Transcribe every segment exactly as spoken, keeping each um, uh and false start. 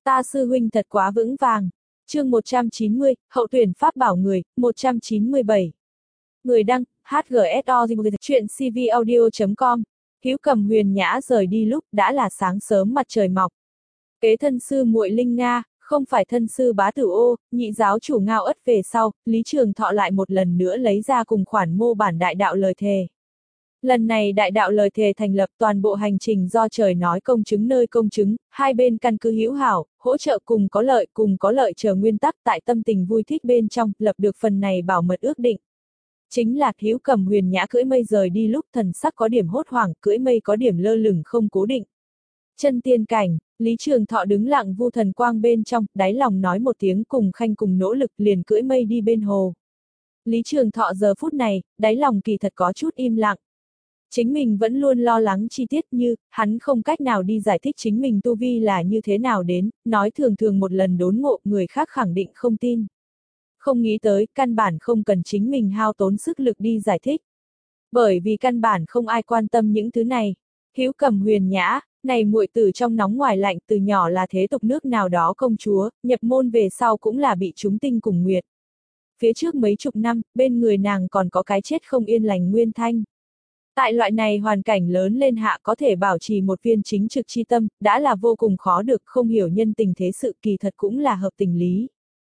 Ta sư huynh thật quá vững vàng. Chương một trăm chín mươi, hậu tuyển pháp bảo người, một trăm chín mươi bảy. Người đăng, hát giê ét o chuyện c v audio chấm com. Hữu Cầm huyền nhã rời đi lúc đã là sáng sớm mặt trời mọc. Kế thân sư muội Linh Nga, không phải thân sư Bá Tử Ô, nhị giáo chủ Ngao Ất về sau, Lý Trường Thọ lại một lần nữa lấy ra cùng khoản mô bản đại đạo lời thề. Lần này đại đạo lời thề thành lập toàn bộ hành trình do trời nói công chứng nơi công chứng, hai bên căn cứ hữu hảo, hỗ trợ cùng có lợi cùng có lợi chờ nguyên tắc tại tâm tình vui thích bên trong, lập được phần này bảo mật ước định. Chính là Hữu Cầm huyền nhã cưỡi mây rời đi lúc thần sắc có điểm hốt hoảng, cưỡi mây có điểm lơ lửng không cố định. Chân tiên cảnh, Lý Trường Thọ đứng lặng vu thần quang bên trong, đáy lòng nói một tiếng cùng khanh cùng nỗ lực liền cưỡi mây đi bên hồ. Lý Trường Thọ giờ phút này, đáy lòng kỳ thật có chút im lặng. Chính mình vẫn luôn lo lắng chi tiết như, hắn không cách nào đi giải thích chính mình tu vi là như thế nào đến, nói thường thường một lần đốn ngộ người khác khẳng định không tin. Không nghĩ tới, căn bản không cần chính mình hao tốn sức lực đi giải thích. Bởi vì căn bản không ai quan tâm những thứ này. Hữu Cầm huyền nhã, này muội tử trong nóng ngoài lạnh từ nhỏ là thế tục nước nào đó công chúa, nhập môn về sau cũng là bị chúng tinh cùng nguyệt. Phía trước mấy chục năm, bên người nàng còn có cái chết không yên lành Nguyên Thanh. Tại loại này hoàn cảnh lớn lên hạ có thể bảo trì một viên chính trực chi tâm, đã là vô cùng khó được, không hiểu nhân tình thế sự kỳ thật cũng là hợp tình lý.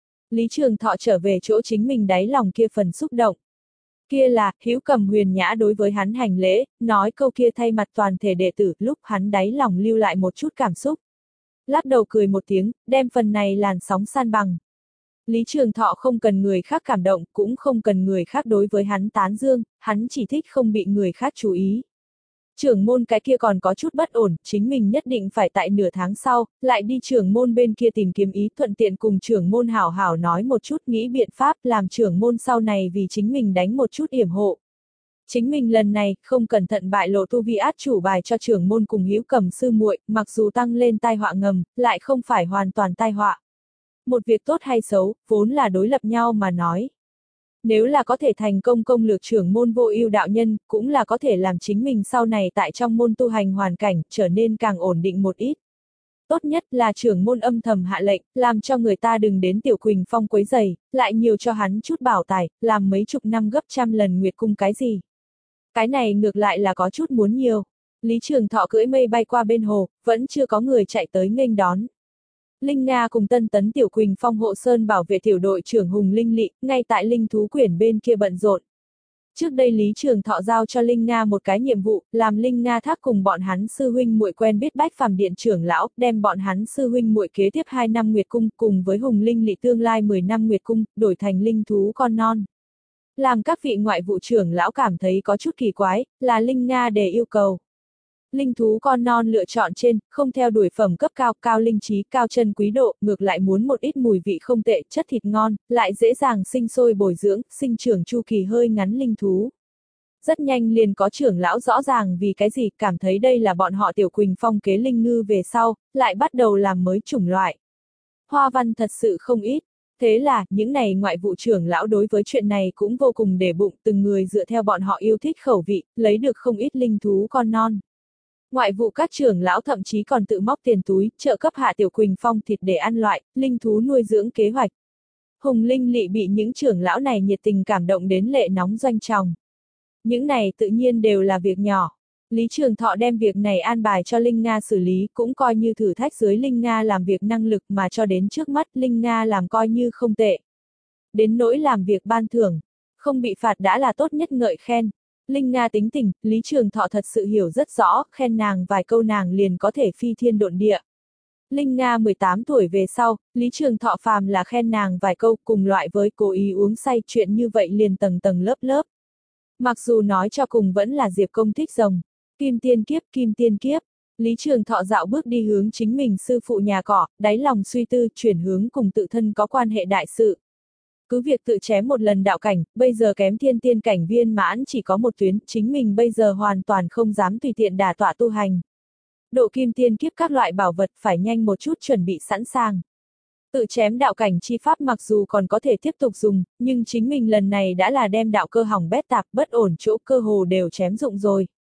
Lý Trường Thọ trở về chỗ chính mình đáy lòng kia phần xúc động. Kia là, Hữu Cầm huyền nhã đối với hắn hành lễ, nói câu kia thay mặt toàn thể đệ tử, lúc hắn đáy lòng lưu lại một chút cảm xúc. Lắc đầu cười một tiếng, đem phần này làn sóng san bằng. Lý Trường Thọ không cần người khác cảm động, cũng không cần người khác đối với hắn tán dương, hắn chỉ thích không bị người khác chú ý. Trưởng môn cái kia còn có chút bất ổn, chính mình nhất định phải tại nửa tháng sau, lại đi trưởng môn bên kia tìm kiếm ý, thuận tiện cùng trưởng môn hảo hảo nói một chút, nghĩ biện pháp làm trưởng môn sau này vì chính mình đánh một chút yểm hộ. Chính mình lần này, không cẩn thận bại lộ tu vi át chủ bài cho trưởng môn cùng Hữu Cầm sư muội, mặc dù tăng lên tai họa ngầm, lại không phải hoàn toàn tai họa. Một việc tốt hay xấu, vốn là đối lập nhau mà nói. Nếu là có thể thành công công lược trưởng môn vô ưu đạo nhân, cũng là có thể làm chính mình sau này tại trong môn tu hành hoàn cảnh, trở nên càng ổn định một ít. Tốt nhất là trưởng môn âm thầm hạ lệnh, làm cho người ta đừng đến Tiểu Quỳnh Phong quấy giày, lại nhiều cho hắn chút bảo tài, làm mấy chục năm gấp trăm lần nguyệt cung cái gì. Cái này ngược lại là có chút muốn nhiều. Lý Trường Thọ cưỡi mây bay qua bên hồ, vẫn chưa có người chạy tới nghênh đón. Linh Nga cùng tân tấn Tiểu Quỳnh Phong hộ sơn bảo vệ tiểu đội trưởng Hùng Linh Lị, ngay tại Linh Thú Quyển bên kia bận rộn. Trước đây Lý Trường Thọ giao cho Linh Nga một cái nhiệm vụ, làm Linh Nga thác cùng bọn hắn sư huynh muội quen biết Bách Phàm Điện trưởng lão, đem bọn hắn sư huynh muội kế tiếp hai năm Nguyệt Cung cùng với Hùng Linh Lị tương lai mười năm Nguyệt Cung, đổi thành linh thú con non. Làm các vị ngoại vụ trưởng lão cảm thấy có chút kỳ quái, là Linh Nga để yêu cầu. Linh thú con non lựa chọn trên, không theo đuổi phẩm cấp cao, cao linh trí, cao chân quý độ, ngược lại muốn một ít mùi vị không tệ, chất thịt ngon, lại dễ dàng sinh sôi bồi dưỡng, sinh trưởng chu kỳ hơi ngắn linh thú. Rất nhanh liền có trưởng lão rõ ràng vì cái gì, cảm thấy đây là bọn họ Tiểu Quỳnh Phong kế linh ngư về sau, lại bắt đầu làm mới chủng loại. Hoa văn thật sự không ít. Thế là, những này ngoại vụ trưởng lão đối với chuyện này cũng vô cùng để bụng, từng người dựa theo bọn họ yêu thích khẩu vị, lấy được không ít linh thú con non. Ngoại vụ các trưởng lão thậm chí còn tự móc tiền túi, trợ cấp hạ Tiểu Quỳnh Phong thịt để ăn loại, linh thú nuôi dưỡng kế hoạch. Hùng Linh Lị bị những trưởng lão này nhiệt tình cảm động đến lệ nóng doanh tròng. Những này tự nhiên đều là việc nhỏ. Lý Trường Thọ đem việc này an bài cho Linh Nga xử lý, cũng coi như thử thách dưới Linh Nga làm việc năng lực mà cho đến trước mắt Linh Nga làm coi như không tệ. Đến nỗi làm việc ban thưởng, không bị phạt đã là tốt nhất ngợi khen. Linh Nga tính tình, Lý Trường Thọ thật sự hiểu rất rõ, khen nàng vài câu nàng liền có thể phi thiên độn địa. Linh Nga mười tám tuổi về sau, Lý Trường Thọ phàm là khen nàng vài câu cùng loại với cố ý uống say chuyện như vậy liền tầng tầng lớp lớp. Mặc dù nói cho cùng vẫn là Diệp Công thích rồng. Kim tiên kiếp, kim tiên kiếp. Lý Trường Thọ dạo bước đi hướng chính mình sư phụ nhà cỏ, đáy lòng suy tư chuyển hướng cùng tự thân có quan hệ đại sự. Cứ việc tự chém một lần đạo cảnh, bây giờ kém thiên tiên cảnh viên mãn chỉ có một tuyến, chính mình bây giờ hoàn toàn không dám tùy tiện đả tọa tu hành. Độ kim tiên kiếp các loại bảo vật phải nhanh một chút chuẩn bị sẵn sàng. Tự chém đạo cảnh chi pháp mặc dù còn có thể tiếp tục dùng, nhưng chính mình lần này đã là đem đạo cơ hỏng bét tạp bất ổn chỗ cơ hồ đều chém dụng rồi.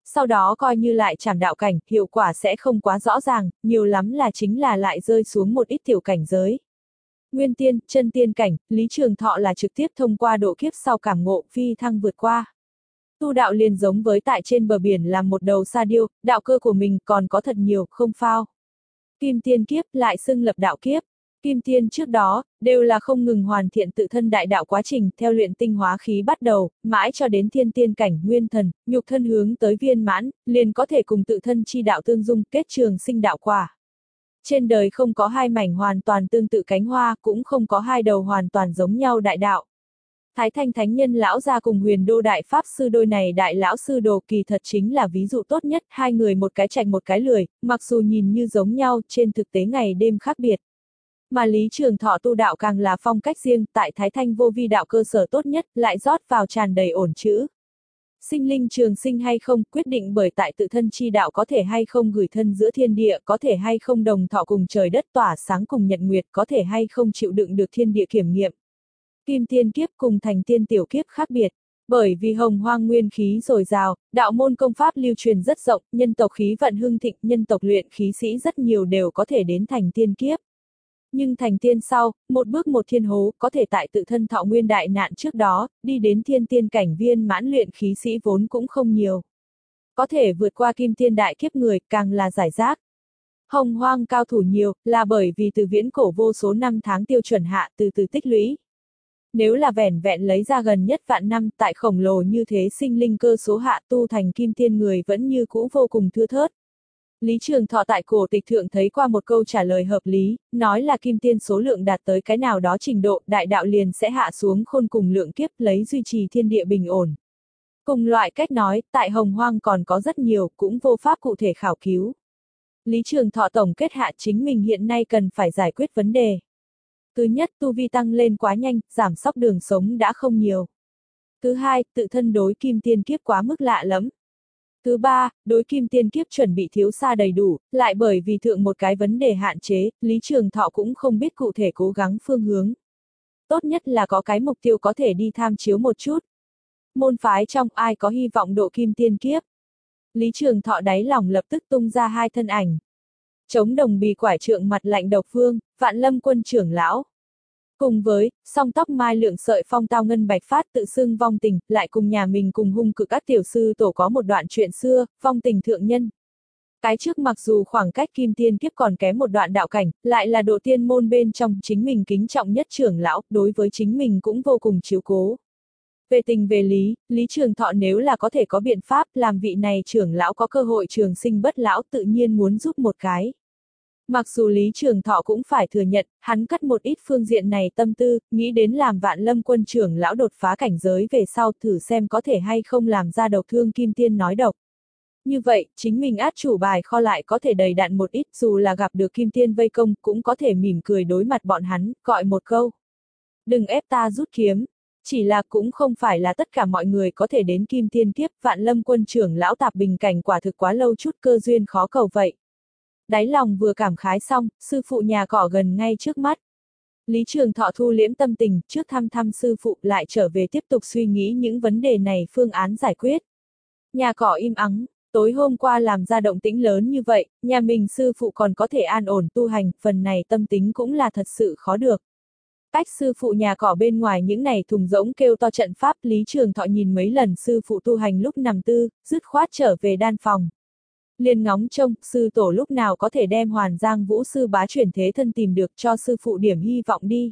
Sau đó coi như lại trảm đạo cảnh, hiệu quả sẽ không quá rõ ràng, nhiều lắm là chính là lại rơi xuống một ít tiểu cảnh giới. Nguyên tiên, chân tiên cảnh, Lý Trường Thọ là trực tiếp thông qua độ kiếp sau cảm ngộ, phi thăng vượt qua. Tu đạo liền giống với tại trên bờ biển làm một đầu sa điêu, đạo cơ của mình còn có thật nhiều, không phao. Kim tiên kiếp lại xưng lập đạo kiếp. Kim tiên trước đó, đều là không ngừng hoàn thiện tự thân đại đạo quá trình, theo luyện tinh hóa khí bắt đầu, mãi cho đến thiên tiên cảnh nguyên thần, nhục thân hướng tới viên mãn, liền có thể cùng tự thân chi đạo tương dung, kết trường sinh đạo quả. Trên đời không có hai mảnh hoàn toàn tương tự cánh hoa, cũng không có hai đầu hoàn toàn giống nhau đại đạo. Thái Thanh Thánh Nhân lão gia cùng Huyền Đô Đại Pháp Sư đôi này đại lão sư đồ kỳ thật chính là ví dụ tốt nhất, hai người một cái chạch một cái lười, mặc dù nhìn như giống nhau, trên thực tế ngày đêm khác biệt. Mà Lý Trường Thọ tu đạo càng là phong cách riêng, tại Thái Thanh vô vi đạo cơ sở tốt nhất, lại rót vào tràn đầy ổn chữ. Sinh linh trường sinh hay không, quyết định bởi tại tự thân chi đạo có thể hay không gửi thân giữa thiên địa, có thể hay không đồng thọ cùng trời đất tỏa sáng cùng nhật nguyệt, có thể hay không chịu đựng được thiên địa kiểm nghiệm. Kim tiên kiếp cùng thành tiên tiểu kiếp khác biệt. Bởi vì hồng hoang nguyên khí dồi dào, đạo môn công pháp lưu truyền rất rộng, nhân tộc khí vận hưng thịnh, nhân tộc luyện khí sĩ rất nhiều đều có thể đến thành tiên kiếp. Nhưng thành tiên sau, một bước một thiên hố, có thể tại tự thân thọ nguyên đại nạn trước đó, đi đến thiên tiên cảnh viên mãn luyện khí sĩ vốn cũng không nhiều. Có thể vượt qua kim tiên đại kiếp người, càng là giải rác. Hồng hoang cao thủ nhiều, là bởi vì từ viễn cổ vô số năm tháng tiêu chuẩn hạ từ từ tích lũy. Nếu là vẻn vẹn lấy ra gần nhất vạn năm tại khổng lồ như thế sinh linh cơ số hạ tu thành kim tiên người vẫn như cũ vô cùng thưa thớt. Lý Trường Thọ tại cổ tịch thượng thấy qua một câu trả lời hợp lý, nói là kim tiên số lượng đạt tới cái nào đó trình độ, đại đạo liền sẽ hạ xuống khôn cùng lượng kiếp lấy duy trì thiên địa bình ổn. Cùng loại cách nói, tại hồng hoang còn có rất nhiều, cũng vô pháp cụ thể khảo cứu. Lý Trường Thọ tổng kết hạ chính mình hiện nay cần phải giải quyết vấn đề. Thứ nhất, tu vi tăng lên quá nhanh, giảm sóc đường sống đã không nhiều. Thứ hai, tự thân đối kim tiên kiếp quá mức lạ lẫm. Thứ ba, đối kim tiên kiếp chuẩn bị thiếu xa đầy đủ, lại bởi vì thượng một cái vấn đề hạn chế, Lý Trường Thọ cũng không biết cụ thể cố gắng phương hướng. Tốt nhất là có cái mục tiêu có thể đi tham chiếu một chút. Môn phái trong ai có hy vọng độ kim tiên kiếp. Lý Trường Thọ đáy lòng lập tức tung ra hai thân ảnh. Chống đồng bì quải trượng mặt lạnh độc phương, Vạn Lâm Quân trưởng lão. Cùng với, song tóc mai lượng sợi phong tao ngân bạch phát tự xưng vong tình, lại cùng nhà mình cùng hung cực các tiểu sư tổ có một đoạn chuyện xưa, vong tình thượng nhân. Cái trước mặc dù khoảng cách kim tiên kiếp còn kém một đoạn đạo cảnh, lại là độ tiên môn bên trong chính mình kính trọng nhất trưởng lão, đối với chính mình cũng vô cùng chiếu cố. Về tình về lý, Lý Trường Thọ nếu là có thể có biện pháp làm vị này trưởng lão có cơ hội trường sinh bất lão tự nhiên muốn giúp một cái. Mặc dù Lý Trường Thọ cũng phải thừa nhận, hắn cắt một ít phương diện này tâm tư, nghĩ đến làm Vạn Lâm Quân trưởng lão đột phá cảnh giới về sau thử xem có thể hay không làm ra độc thương kim tiên nói độc. Như vậy, chính mình át chủ bài kho lại có thể đầy đặn một ít, dù là gặp được kim tiên vây công cũng có thể mỉm cười đối mặt bọn hắn, gọi một câu. Đừng ép ta rút kiếm. Chỉ là cũng không phải là tất cả mọi người có thể đến kim tiên kiếp, Vạn Lâm Quân trưởng lão tạp bình cảnh quả thực quá lâu chút cơ duyên khó cầu vậy. Đáy lòng vừa cảm khái xong, sư phụ nhà cỏ gần ngay trước mắt. Lý Trường Thọ thu liễm tâm tình, trước thăm thăm sư phụ lại trở về tiếp tục suy nghĩ những vấn đề này phương án giải quyết. Nhà cỏ im ắng, tối hôm qua làm ra động tĩnh lớn như vậy, nhà mình sư phụ còn có thể an ổn tu hành, phần này tâm tính cũng là thật sự khó được. Cách sư phụ nhà cỏ bên ngoài những này thùng rỗng kêu to trận pháp, Lý Trường Thọ nhìn mấy lần sư phụ tu hành lúc nằm tư, dứt khoát trở về đan phòng. Liền ngóng trông, sư tổ lúc nào có thể đem Hoàn Giang Vũ sư bá chuyển thế thân tìm được cho sư phụ điểm hy vọng đi.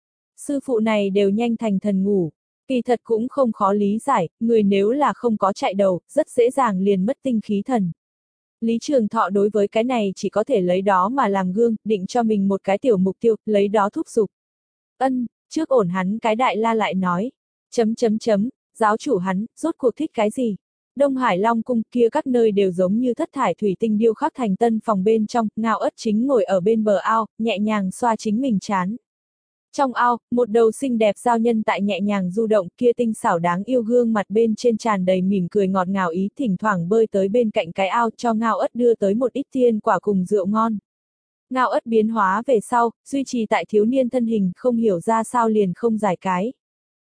Sư phụ này đều nhanh thành thần ngủ. Kỳ thật cũng không khó lý giải, người nếu là không có chạy đầu, rất dễ dàng liền mất tinh khí thần. Lý Trường Thọ đối với cái này chỉ có thể lấy đó mà làm gương, định cho mình một cái tiểu mục tiêu, lấy đó thúc giục. Ân, trước ổn hắn cái đại la lại nói. Chấm chấm chấm, giáo chủ hắn, rốt cuộc thích cái gì? Đông Hải Long cung kia các nơi đều giống như thất thải thủy tinh điêu khắc thành tân phòng bên trong, Ngao Ất chính ngồi ở bên bờ ao, nhẹ nhàng xoa chính mình trán. Trong ao, một đầu xinh đẹp giao nhân tại nhẹ nhàng du động, kia tinh xảo đáng yêu gương mặt bên trên tràn đầy mỉm cười ngọt ngào ý, thỉnh thoảng bơi tới bên cạnh cái ao cho Ngao Ất đưa tới một ít tiên quả cùng rượu ngon. Ngao Ất biến hóa về sau, duy trì tại thiếu niên thân hình, không hiểu ra sao liền không giải cái.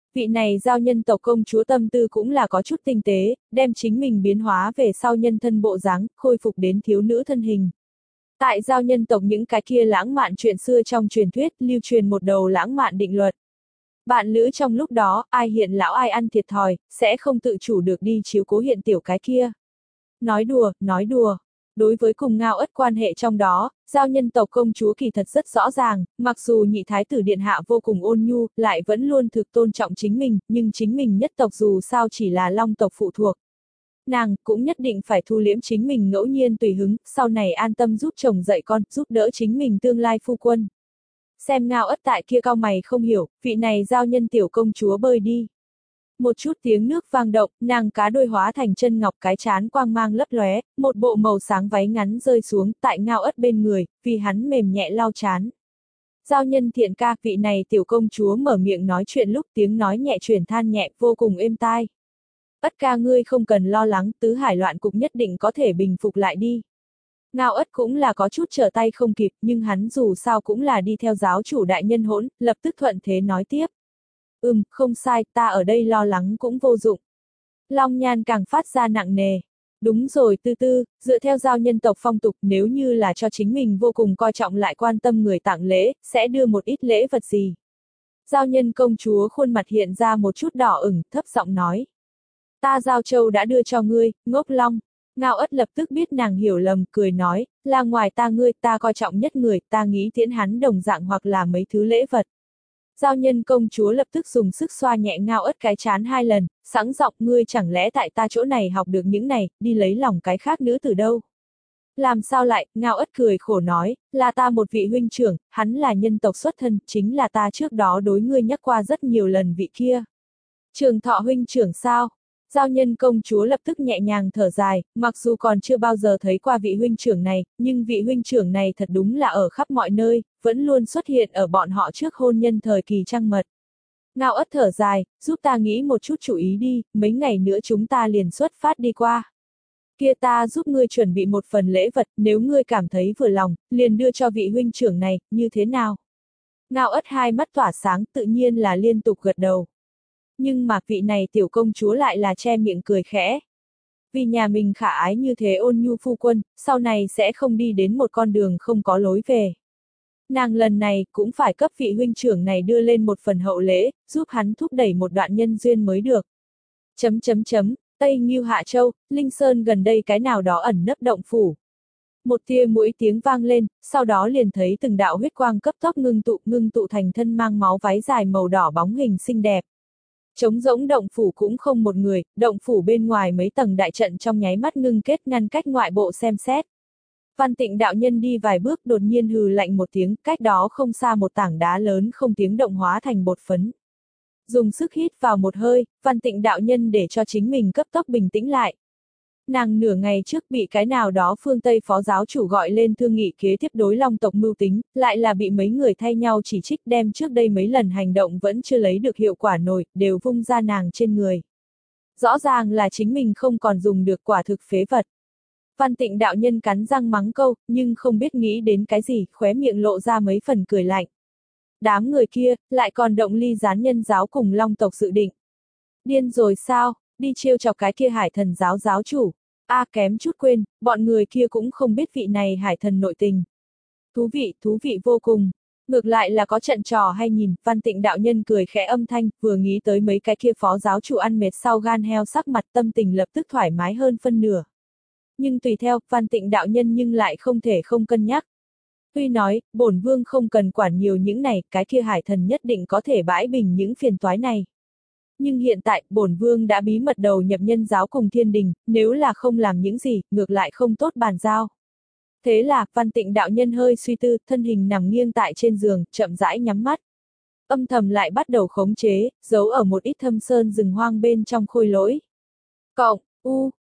Vị này giao nhân tộc công chúa tâm tư cũng là có chút tinh tế, đem chính mình biến hóa về sau nhân thân bộ dáng, khôi phục đến thiếu nữ thân hình. Tại giao nhân tộc những cái kia lãng mạn chuyện xưa trong truyền thuyết, lưu truyền một đầu lãng mạn định luật. Bạn lữ trong lúc đó, ai hiện lão ai ăn thiệt thòi, sẽ không tự chủ được đi chiếu cố hiện tiểu cái kia. Nói đùa, nói đùa. Đối với cùng Ngao Ất quan hệ trong đó, giao nhân tộc công chúa kỳ thật rất rõ ràng, mặc dù nhị thái tử điện hạ vô cùng ôn nhu, lại vẫn luôn thực tôn trọng chính mình, nhưng chính mình nhất tộc dù sao chỉ là long tộc phụ thuộc. Nàng cũng nhất định phải thu liễm chính mình ngẫu nhiên tùy hứng, sau này an tâm giúp chồng dạy con, giúp đỡ chính mình tương lai phu quân. Xem Ngao Ất tại kia cao mày không hiểu, vị này giao nhân tiểu công chúa bơi đi. Một chút tiếng nước vang động, nàng cá đôi hóa thành chân ngọc, cái chán quang mang lấp lóe, một bộ màu sáng váy ngắn rơi xuống tại Ngao Ất bên người, vì hắn mềm nhẹ lau chán. Giao nhân thiện ca, vị này tiểu công chúa mở miệng nói chuyện lúc tiếng nói nhẹ chuyển than nhẹ, vô cùng êm tai. Ất ca ngươi không cần lo lắng, tứ hải loạn cục nhất định có thể bình phục lại đi. Ngao Ất cũng là có chút trở tay không kịp, nhưng hắn dù sao cũng là đi theo giáo chủ đại nhân hỗn, lập tức thuận thế nói tiếp. Ừm, không sai, ta ở đây lo lắng cũng vô dụng. Long Nhan càng phát ra nặng nề. Đúng rồi tư tư, dựa theo giao nhân tộc phong tục, nếu như là cho chính mình vô cùng coi trọng lại quan tâm người tặng lễ, sẽ đưa một ít lễ vật gì. Giao nhân công chúa khuôn mặt hiện ra một chút đỏ ửng, thấp giọng nói. Ta Giao Châu đã đưa cho ngươi, ngốc long. Ngao Ất lập tức biết nàng hiểu lầm, cười nói, là ngoài ta ngươi, ta coi trọng nhất người, ta nghĩ tiễn hắn đồng dạng hoặc là mấy thứ lễ vật. Giao nhân công chúa lập tức dùng sức xoa nhẹ Ngao Ất cái chán hai lần, sẵn giọng ngươi chẳng lẽ tại ta chỗ này học được những này, đi lấy lòng cái khác nữ từ đâu. Làm sao lại, Ngao Ất cười khổ nói, là ta một vị huynh trưởng, hắn là nhân tộc xuất thân, chính là ta trước đó đối ngươi nhắc qua rất nhiều lần vị kia. Trường Thọ huynh trưởng sao? Giao nhân công chúa lập tức nhẹ nhàng thở dài, mặc dù còn chưa bao giờ thấy qua vị huynh trưởng này, nhưng vị huynh trưởng này thật đúng là ở khắp mọi nơi, vẫn luôn xuất hiện ở bọn họ trước hôn nhân thời kỳ trăng mật. Ngao Ất thở dài, giúp ta nghĩ một chút chủ ý đi, mấy ngày nữa chúng ta liền xuất phát đi qua. Kia ta giúp ngươi chuẩn bị một phần lễ vật, nếu ngươi cảm thấy vừa lòng, liền đưa cho vị huynh trưởng này, như thế nào? Ngao Ất hai mắt tỏa sáng, tự nhiên là liên tục gật đầu. Nhưng mà vị này tiểu công chúa lại là che miệng cười khẽ. Vì nhà mình khả ái như thế ôn nhu phu quân, sau này sẽ không đi đến một con đường không có lối về. Nàng lần này cũng phải cấp vị huynh trưởng này đưa lên một phần hậu lễ, giúp hắn thúc đẩy một đoạn nhân duyên mới được. Chấm chấm chấm, Tây Ngưu Hạ Châu, Linh Sơn gần đây cái nào đó ẩn nấp động phủ. Một tia mũi tiếng vang lên, sau đó liền thấy từng đạo huyết quang cấp tốc ngưng tụ ngưng tụ thành thân mang máu váy dài màu đỏ bóng hình xinh đẹp. Trống rỗng động phủ cũng không một người, động phủ bên ngoài mấy tầng đại trận trong nháy mắt ngưng kết ngăn cách ngoại bộ xem xét. Văn Tịnh đạo nhân đi vài bước đột nhiên hừ lạnh một tiếng, cách đó không xa một tảng đá lớn không tiếng động hóa thành bột phấn. Dùng sức hít vào một hơi, Văn Tịnh đạo nhân để cho chính mình cấp tốc bình tĩnh lại. Nàng nửa ngày trước bị cái nào đó phương Tây phó giáo chủ gọi lên thương nghị kế tiếp đối long tộc mưu tính, lại là bị mấy người thay nhau chỉ trích đem trước đây mấy lần hành động vẫn chưa lấy được hiệu quả nổi, đều vung ra nàng trên người. Rõ ràng là chính mình không còn dùng được quả thực phế vật. Văn Tịnh đạo nhân cắn răng mắng câu, nhưng không biết nghĩ đến cái gì, khóe miệng lộ ra mấy phần cười lạnh. Đám người kia, lại còn động ly gián nhân giáo cùng long tộc dự định. Điên rồi sao, đi trêu chọc cái kia hải thần giáo giáo chủ. A à, kém chút quên, bọn người kia cũng không biết vị này hải thần nội tình. Thú vị, thú vị vô cùng. Ngược lại là có trận trò hay nhìn, Văn Tịnh đạo nhân cười khẽ âm thanh, vừa nghĩ tới mấy cái kia phó giáo chủ ăn mệt sau gan heo sắc mặt tâm tình lập tức thoải mái hơn phân nửa. Nhưng tùy theo, Văn Tịnh đạo nhân nhưng lại không thể không cân nhắc. Tuy nói, bổn vương không cần quản nhiều những này, cái kia hải thần nhất định có thể bãi bình những phiền toái này. Nhưng hiện tại, bổn vương đã bí mật đầu nhập nhân giáo cùng thiên đình, nếu là không làm những gì, ngược lại không tốt bàn giao. Thế là, Văn Tịnh đạo nhân hơi suy tư, thân hình nằm nghiêng tại trên giường, chậm rãi nhắm mắt. Âm thầm lại bắt đầu khống chế, giấu ở một ít thâm sơn rừng hoang bên trong khôi lỗi. Cộng, u,